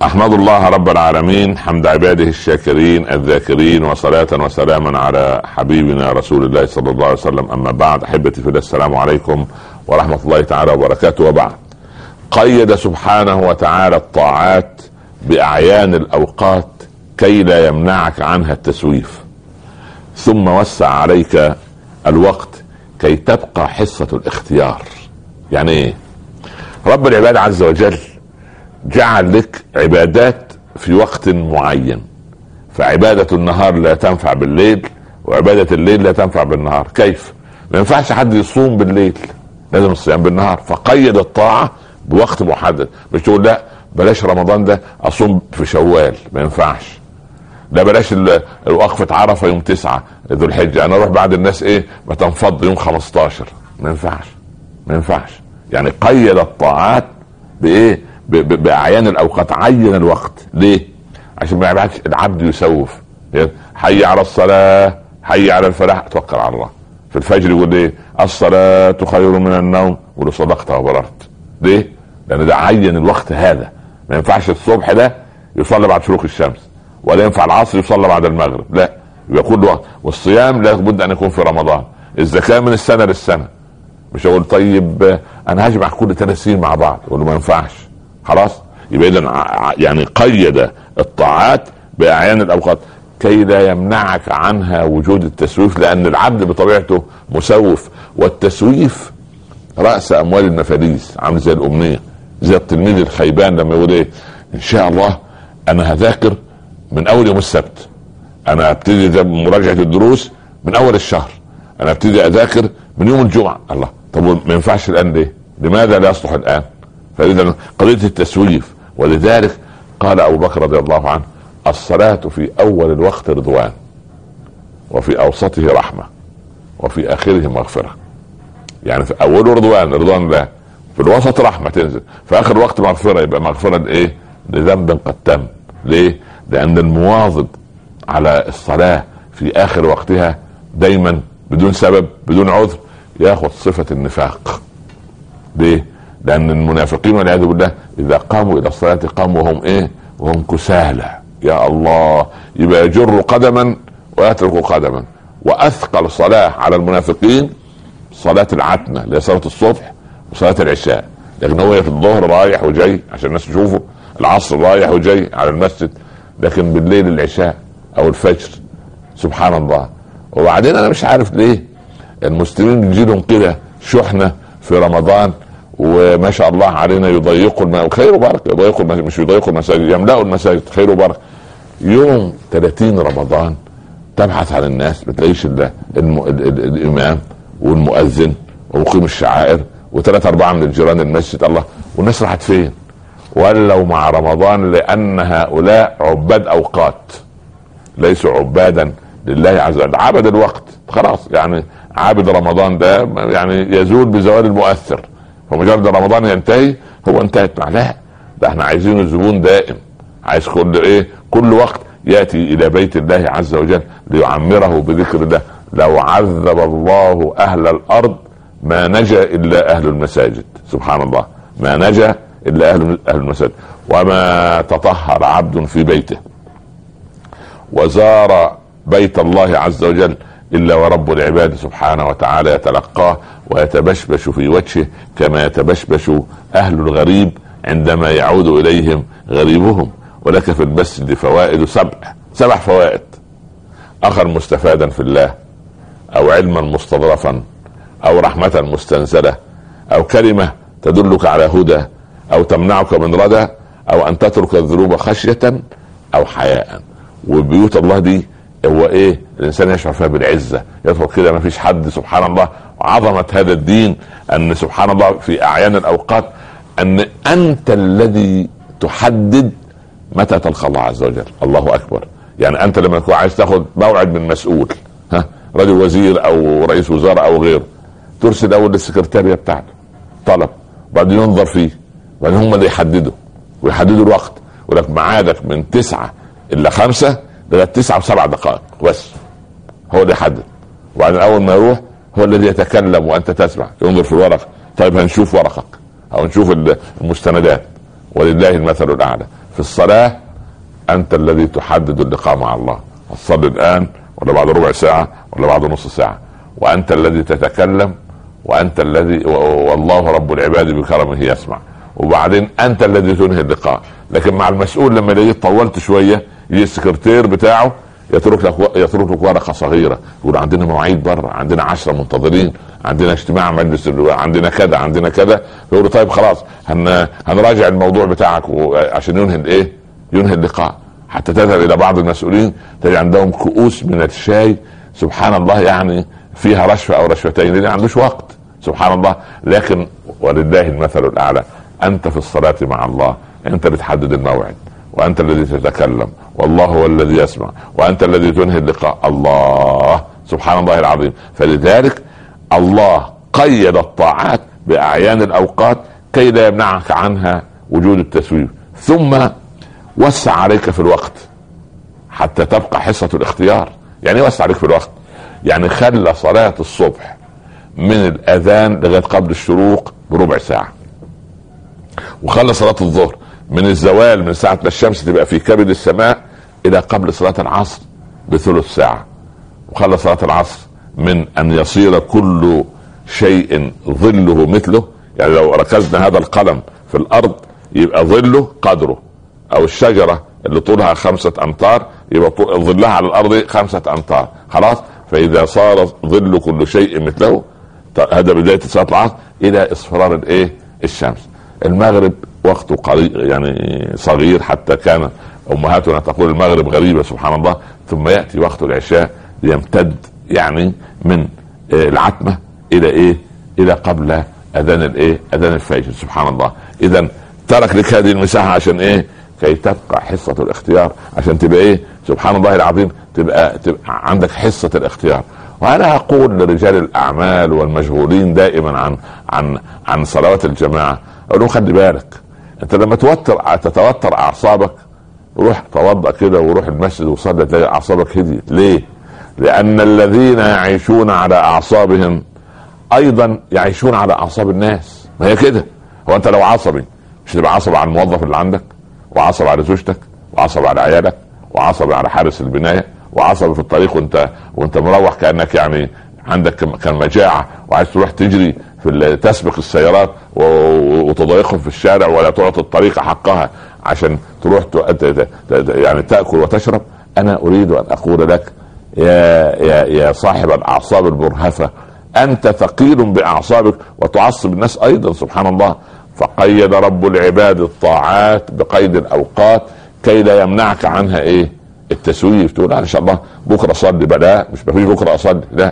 أحمد الله رب العالمين حمد عباده الشاكرين الذاكرين، وصلاة وسلاما على حبيبنا رسول الله صلى الله عليه وسلم. أما بعد، أحبتي في الله، السلام عليكم ورحمة الله تعالى وبركاته. وبعد، قيد سبحانه وتعالى الطاعات بأعيان الأوقات كي لا يمنعك عنها التسويف، ثم وسع عليك الوقت كي تبقى حصة الاختيار. يعني ايه؟ رب العباد عز وجل جعل لك عبادات في وقت معين، فعبادة النهار لا تنفع بالليل، وعبادة الليل لا تنفع بالنهار. كيف؟ ما ينفعش حد يصوم بالليل، لازم الصيام بالنهار. فقيد الطاعة بوقت محدد. مش تقول لا بلاش رمضان ده اصوم في شوال، ما ينفعش. لا بلاش وقفة عرفة يوم 9 ذو الحجة، انا اروح بعد الناس ما تنفض يوم 15. ما ينفعش. يعني قيد الطاعات بأعيان الأوقات، عين الوقت. ليه؟ عشان ما يبعدش العبد يسوف. حي على الصلاة، حي على الفلاح، توكل على الله. في الفجر يقول ايه؟ الصلاة خير من النوم، ولو صدقت وبررت. ليه؟ لأن ده عين الوقت هذا. ما ينفعش الصبح ده يصلى بعد شروق الشمس، ولا ينفع العصر يصلى بعد المغرب، لا، يبقى كل وقت. والصيام لابد أن يكون في رمضان. الزكاة من السنة للسنة. مش هقول طيب انا هجمع كل 3 سنين مع بعض، اقول له ما ينفعش. خلاص، يبقى اذا يعني قيد الطاعات باعيان الاوقات كي لا يمنعك عنها وجود التسويف، لان العبد بطبيعته مسوف. والتسويف راس اموال المفاليس، عامل زي الامنيه، زي التلميذ الخيبان لما يقول ايه؟ ان شاء الله انا هذاكر من اول يوم السبت، انا ابتدي مراجعه الدروس من اول الشهر، انا ابتدي اذاكر من يوم الجمعه. الله، طب ما ينفعش الان ليه؟ لماذا لا يصلح الان؟ فاذا قضيه التسويف. ولذلك قال ابو بكر رضي الله عنه: الصلاه في اول الوقت رضوان، وفي اوسطه رحمه، وفي اخره مغفره. يعني في اوله رضوان الله، في الوسط رحمه تنزل، في اخر الوقت مغفره. يبقى مغفره لايه؟ لذنب قد تم. ليه؟ لان المواظب على الصلاه في اخر وقتها دايما بدون سبب بدون عذر ياخذ صفة النفاق. ليه؟ لأن المنافقين والعياذ بالله إذا قاموا إلى الصلاة قاموا وهم كسالى. يا الله، يبقى يجر قدما ويترك قدما. وأثقل صلاة على المنافقين صلاة العتمة اللي هي صلاة الصبح وصلاة العشاء، لكن هو في الظهر رايح وجاي عشان الناس تشوفه، العصر رايح وجاي على المسجد، لكن بالليل العشاء أو الفجر. سبحان الله. وبعدين أنا مش عارف ليه المسلمين بيجيلهم كده شحنة في رمضان، وما شاء الله علينا يضيقوا خير وبركة، مش يضيقوا المساجد، يملأوا المساجد خير وبركة. يوم 30 رمضان تبحث عن الناس بتلاقيش الإمام والمؤذن ومقيم الشعائر و3 4 من الجيران المسجد. الله، والناس راحت فين؟ ولوا مع رمضان، لأن هؤلاء عباد أوقات، ليسوا عبادا لله عز وجل. عبد الوقت خلاص. يعني عابد رمضان ده يعني يزول بزوال المؤثر، فمجرد رمضان ينتهي هو انتهت معه. لا، ده احنا عايزين الزبون دائم، عايز كل وقت ياتي الى بيت الله عز وجل ليعمره بذكر الله. لو عذب الله اهل الارض ما نجا الا اهل المساجد. سبحان الله، ما نجا الا اهل المساجد. وما تطهر عبد في بيته وزار بيت الله عز وجل إلا ورب العباد سبحانه وتعالى يتلقاه ويتبشبش في وجهه كما يتبشبش أهل الغريب عندما يعود إليهم غريبهم. ولك في المسجد فوائد 7 فوائد: أخا مستفادا في الله، أو علما مستظرفا، أو رحمة مستنزلة، أو كلمة تدلك على هدى، أو تمنعك من ردى، أو أن تترك الذنوب خشية أو حياء. وبيوت الله دي هو الانسان يشعر فيها بالعزه، يدخل كده ما فيش حد. سبحان الله، عظمه هذا الدين ان سبحان الله في اعيان الاوقات ان انت الذي تحدد متى تلقى الله عز وجل. الله اكبر. يعني انت لما تكون عايز تاخذ موعد من مسؤول، رجل وزير او رئيس وزراء او غيره، ترسل اول للسكرتاريه بتاعته طلب، بعدين ينظر فيه، وبعدين هم اللي ويحددوا الوقت، ولك ميعادك من 9 إلا 5 لغايه 9 و7 دقائق بس، هو اللي يحدد. وبعدين اول ما يروح هو الذي يتكلم وانت تسمع، ينظر في الورق. طيب هنشوف ورقك او نشوف المستندات، ولله المثل الاعلى. في الصلاة انت الذي تحدد اللقاء مع الله. هتصلي الان ولا بعد ربع ساعة ولا بعد نص ساعة؟ وانت الذي تتكلم، وانت الذي والله رب العباد بكرمه يسمع. وبعدين انت الذي تنهي اللقاء. لكن مع المسؤول لما يلاقيه طولت شوية يجي السكرتير بتاعه يترك لك ورقة صغيرة يقول عندنا مواعيد بره، عندنا 10 منتظرين، عندنا اجتماع مجلس اللواء، عندنا كذا عندنا كذا. يقول طيب خلاص هنراجع الموضوع بتاعك عشان ينهي اللقاء. حتى تذهب الى بعض المسؤولين تجد عندهم كؤوس من الشاي سبحان الله يعني فيها رشفة او رشفتين لان عندوش وقت سبحان الله. لكن ولله المثل الاعلى. انت في الصلاة مع الله انت بتحدد الموعد، وانت الذي تتكلم، والله هو الذي يسمع، وانت الذي تنهي اللقاء. الله سبحان الله العظيم. فلذلك الله قيد الطاعات باعيان الاوقات كي لا يمنعك عنها وجود التسويف، ثم وسع عليك في الوقت حتى تبقى حصة الاختيار. يعني وسع عليك في الوقت، يعني خلى صلاة الصبح من الاذان لغاية قبل الشروق بربع ساعة، وخلى صلاة الظهر من الزوال من ساعة ما الشمس تبقى في كبد السماء الى قبل صلاة العصر بثلث ساعة، وخلى صلاة العصر من ان يصير كل شيء ظله مثله. يعني لو ركزنا هذا القلم في الارض يبقى ظله قدره، او الشجرة اللي طولها 5 أمتار يبقى ظلها على الارض 5 أمتار. خلاص، فاذا صار ظل كل شيء مثله هذا بداية صلاة العصر الى اصفرار الشمس. المغرب وقته قليل يعني صغير، حتى كان امهاتنا تقول المغرب غريبة سبحان الله. ثم يأتي وقت العشاء ليمتد يعني من العتمة الى قبل اذان الفجر سبحان الله. اذا ترك لك هذه المساحة عشان كي تبقى حصة الاختيار، عشان تبقى سبحان الله العظيم تبقى عندك حصة الاختيار. وانا اقول لرجال الاعمال والمشغولين دائما عن صلوات الجماعة، اقول لهم خلي بالك انت لما تتوتر اعصابك روح توضأ كده وروح المسجد وصلي تلاقي اعصابك هديت. ليه؟ لان الذين يعيشون على اعصابهم ايضا يعيشون على اعصاب الناس. ما هي كده. هو انت لو عصبي مش تبقى عصبي على الموظف اللي عندك، وعصبي على زوجتك، وعصبي على عيالك، وعصبي على حارس البناية، وعصبي في الطريق وانت مروح كأنك يعني عندك كان مجاعة وعايز تروح تجري تسبق السيارات وتضايقهم في الشارع ولا تعطي الطريق حقها عشان تروح يعني تأكل وتشرب. انا اريد ان اقول لك يا صاحب الاعصاب المرهفة، انت ثقيل باعصابك وتعصب الناس ايضا سبحان الله. فقيد رب العباد الطاعات بقيد الاوقات كي لا يمنعك عنها التسويف. تقول ان شاء الله بكره اصلي، بلا مش مفيش بكره اصلي، لا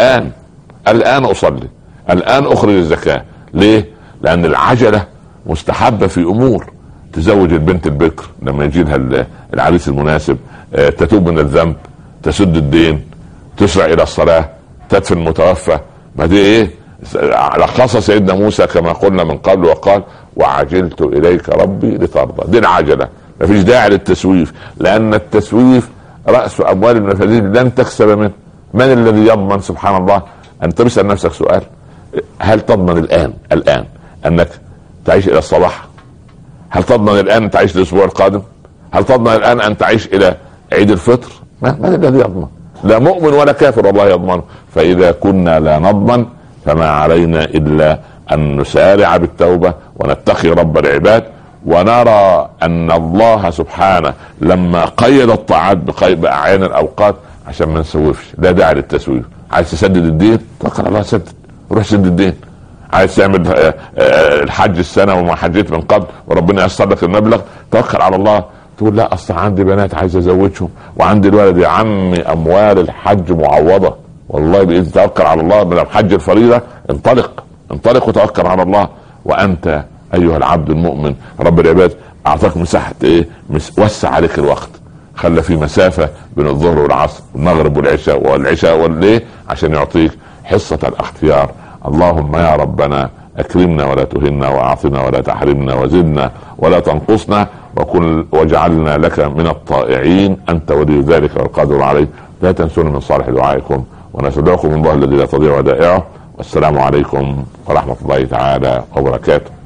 الان اصلي، الان اخرج الزكاة. ليه؟ لان العجلة مستحبة في امور. تزوج البنت البكر لما يجي لها العريس المناسب، تتوب من الذنب، تسد الدين، تسرع الى الصلاة، تدفن المتوفى. ما دي لخص سيدنا موسى كما قلنا من قبل وقال وعجلت اليك ربي لترضى. دي العجلة، مفيش داعي للتسويف، لان التسويف رأس اموال المفاسد لن تكسب منه. من الذي يضمن سبحان الله؟ انت بسأل نفسك سؤال، هل تضمن الان انك تعيش الى الصباح؟ هل تضمن الان تعيش الاسبوع القادم؟ هل تضمن الان ان تعيش الى عيد الفطر؟ من الذي يضمن؟ لا مؤمن ولا كافر والله يضمنه. فاذا كنا لا نضمن فما علينا الا ان نسارع بالتوبة ونتقي رب العباد، ونرى ان الله سبحانه لما قيد الطاعات باعيان الاوقات عشان ما نسوفش. لا داعي للتسويف. عايز تسدد الدين توكل على الله، سدد، روح سدد الدين. عايز تعمل الحج السنة وما حجيت من قبل وربنا ييسر لك المبلغ توكل على الله. تقول لا اصلا عندي بنات عايز ازوجهم وعندي الولد، يا عمي اموال الحج معوضة والله باذن. توكل على الله من الحج الفريضة، انطلق وتوكل على الله. وانت ايها العبد المؤمن رب العباد اعطاك مساحة وسع عليك الوقت، خلى في مسافة بين الظهر والعصر والمغرب والعشاء والليل عشان يعطيك حصة الاختيار. اللهم يا ربنا اكرمنا ولا تهنا، واعطنا ولا تحرمنا، وزدنا ولا تنقصنا، واجعلنا لك من الطائعين. انت ولي ذلك والقادر عليه. لا تنسونا من صالح دعائكم، ونستودعكم الله الذي لا تضيع ودائعه. والسلام عليكم ورحمة الله تعالى وبركاته.